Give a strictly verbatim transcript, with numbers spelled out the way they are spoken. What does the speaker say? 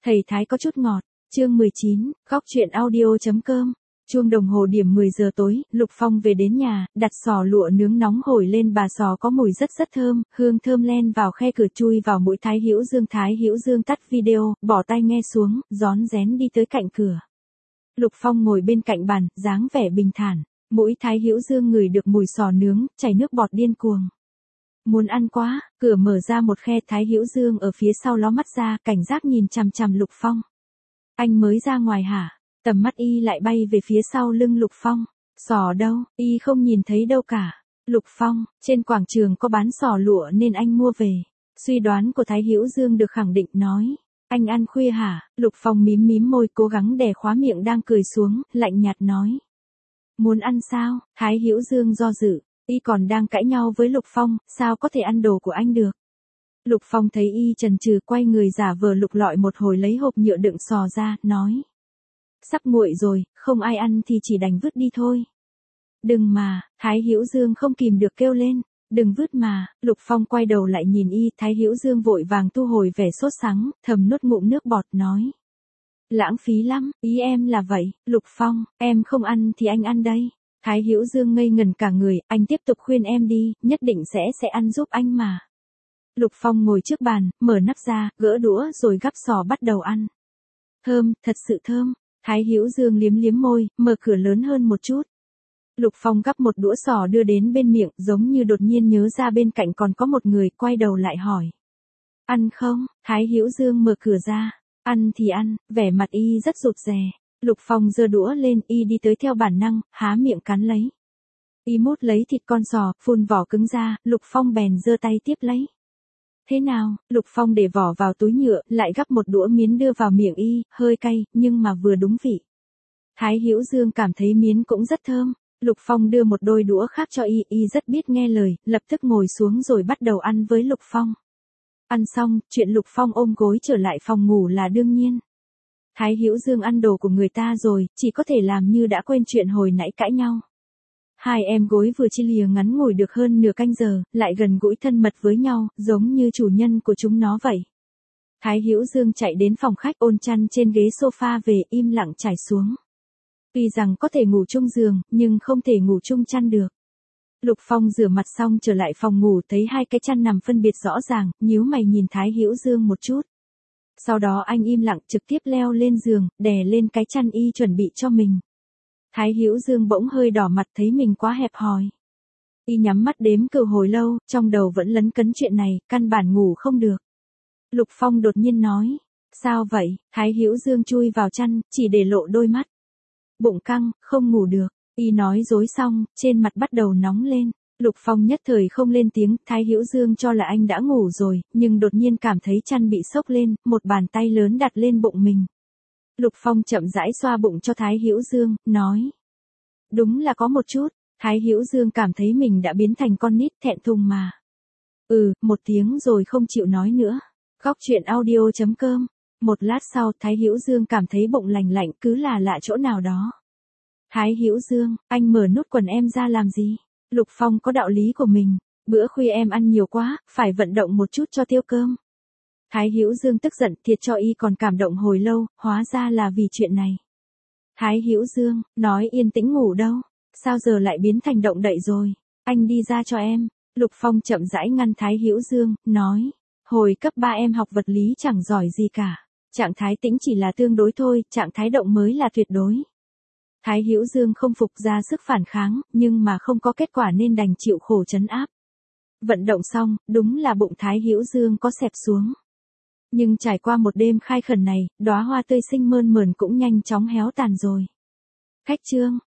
Thầy Thái có chút ngọt, chương mười chín, góc truyện audio.com. Chuông đồng hồ điểm mười giờ tối, Lục Phong về đến nhà, đặt sò lụa nướng nóng hổi lên bà sò có mùi rất rất thơm, hương thơm len vào khe cửa chui vào mũi Thái Hữu Dương. Thái Hữu Dương tắt video, bỏ tai nghe xuống, rón rén đi tới cạnh cửa. Lục Phong ngồi bên cạnh bàn, dáng vẻ bình thản, mũi Thái Hữu Dương ngửi được mùi sò nướng, chảy nước bọt điên cuồng. Muốn ăn quá, cửa mở ra một khe, Thái Hữu Dương ở phía sau ló mắt ra, cảnh giác nhìn chằm chằm Lục Phong. Anh mới ra ngoài hả? Tầm mắt y lại bay về phía sau lưng Lục Phong. Sò đâu, y không nhìn thấy đâu cả. Lục Phong, trên quảng trường có bán sò lụa nên anh mua về. Suy đoán của Thái Hữu Dương được khẳng định, nói. Anh ăn khuya hả? Lục Phong mím mím môi, cố gắng đè khóa miệng đang cười xuống, lạnh nhạt nói. Muốn ăn sao? Thái Hữu Dương do dự, y còn đang cãi nhau với Lục Phong, sao có thể ăn đồ của anh được? Lục Phong thấy y chần chừ, quay người giả vờ lục lọi một hồi, lấy hộp nhựa đựng sò ra, nói. Sắp nguội rồi, không ai ăn thì chỉ đành vứt đi thôi. Đừng mà, Thái Hữu Dương không kìm được kêu lên, đừng vứt mà. Lục Phong quay đầu lại nhìn y, Thái Hữu Dương vội vàng thu hồi vẻ sốt sắng, thầm nuốt ngụm nước bọt, nói. Lãng phí lắm, ý em là vậy. Lục Phong, em không ăn thì anh ăn đây. Thái Hữu Dương ngây ngần cả người, anh tiếp tục khuyên em đi, nhất định sẽ sẽ ăn giúp anh mà. Lục Phong ngồi trước bàn, mở nắp ra, gỡ đũa rồi gắp sò bắt đầu ăn. Thơm, thật sự thơm. Thái Hữu Dương liếm liếm môi, mở cửa lớn hơn một chút. Lục Phong gắp một đũa sò đưa đến bên miệng, giống như đột nhiên nhớ ra bên cạnh còn có một người, quay đầu lại hỏi. Ăn không? Thái Hữu Dương mở cửa ra. Ăn thì ăn, vẻ mặt y rất rụt rè. Lục Phong giơ đũa lên, y đi tới theo bản năng, há miệng cắn lấy. Y mút lấy thịt con sò, phun vỏ cứng ra, Lục Phong bèn giơ tay tiếp lấy. Thế nào? Lục Phong để vỏ vào túi nhựa, lại gắp một đũa miến đưa vào miệng y, hơi cay, nhưng mà vừa đúng vị. Thái Hữu Dương cảm thấy miến cũng rất thơm. Lục Phong đưa một đôi đũa khác cho y, y rất biết nghe lời, lập tức ngồi xuống rồi bắt đầu ăn với Lục Phong. Ăn xong, chuyện Lục Phong ôm gối trở lại phòng ngủ là đương nhiên. Thái Hữu Dương ăn đồ của người ta rồi, chỉ có thể làm như đã quên chuyện hồi nãy cãi nhau. Hai em gối vừa chia lìa ngắn ngủi được hơn nửa canh giờ, lại gần gũi thân mật với nhau, giống như chủ nhân của chúng nó vậy. Thái Hữu Dương chạy đến phòng khách, ôn chăn trên ghế sofa về, im lặng trải xuống. Tuy rằng có thể ngủ chung giường, nhưng không thể ngủ chung chăn được. Lục Phong rửa mặt xong trở lại phòng ngủ, thấy hai cái chăn nằm phân biệt rõ ràng, nhíu mày nhìn Thái Hữu Dương một chút. Sau đó anh im lặng trực tiếp leo lên giường, đè lên cái chăn y chuẩn bị cho mình. Thái Hữu Dương bỗng hơi đỏ mặt, thấy mình quá hẹp hòi. Y nhắm mắt đếm cừu hồi lâu, trong đầu vẫn lấn cấn chuyện này, căn bản ngủ không được. Lục Phong đột nhiên nói, sao vậy? Thái Hữu Dương chui vào chăn, chỉ để lộ đôi mắt. Bụng căng, không ngủ được. Y nói dối xong, trên mặt bắt đầu nóng lên. Lục Phong nhất thời không lên tiếng, Thái Hữu Dương cho là anh đã ngủ rồi, nhưng đột nhiên cảm thấy chăn bị xốc lên, một bàn tay lớn đặt lên bụng mình. Lục Phong chậm rãi xoa bụng cho Thái Hữu Dương, nói. Đúng là có một chút. Thái Hữu Dương cảm thấy mình đã biến thành con nít, thẹn thùng mà. Ừ, một tiếng rồi không chịu nói nữa. Góc truyện audio.com. Một lát sau, Thái Hữu Dương cảm thấy bụng lành lạnh, cứ là lạ chỗ nào đó. Thái Hữu Dương, anh mở nút quần em ra làm gì? Lục Phong có đạo lý của mình. Bữa khuya em ăn nhiều quá, phải vận động một chút cho tiêu cơm. Thái Hữu Dương tức giận, thiệt cho y còn cảm động hồi lâu, hóa ra là vì chuyện này. Thái Hữu Dương, nói yên tĩnh ngủ đâu, sao giờ lại biến thành động đậy rồi, anh đi ra cho em. Lục Phong chậm rãi ngăn Thái Hữu Dương, nói, hồi cấp ba em học vật lý chẳng giỏi gì cả, trạng thái tĩnh chỉ là tương đối thôi, trạng thái động mới là tuyệt đối. Thái Hữu Dương không phục, ra sức phản kháng, nhưng mà không có kết quả nên đành chịu khổ trấn áp. Vận động xong, đúng là bụng Thái Hữu Dương có xẹp xuống. Nhưng trải qua một đêm khai khẩn này, đóa hoa tươi xinh mơn mởn cũng nhanh chóng héo tàn rồi. Khách trương,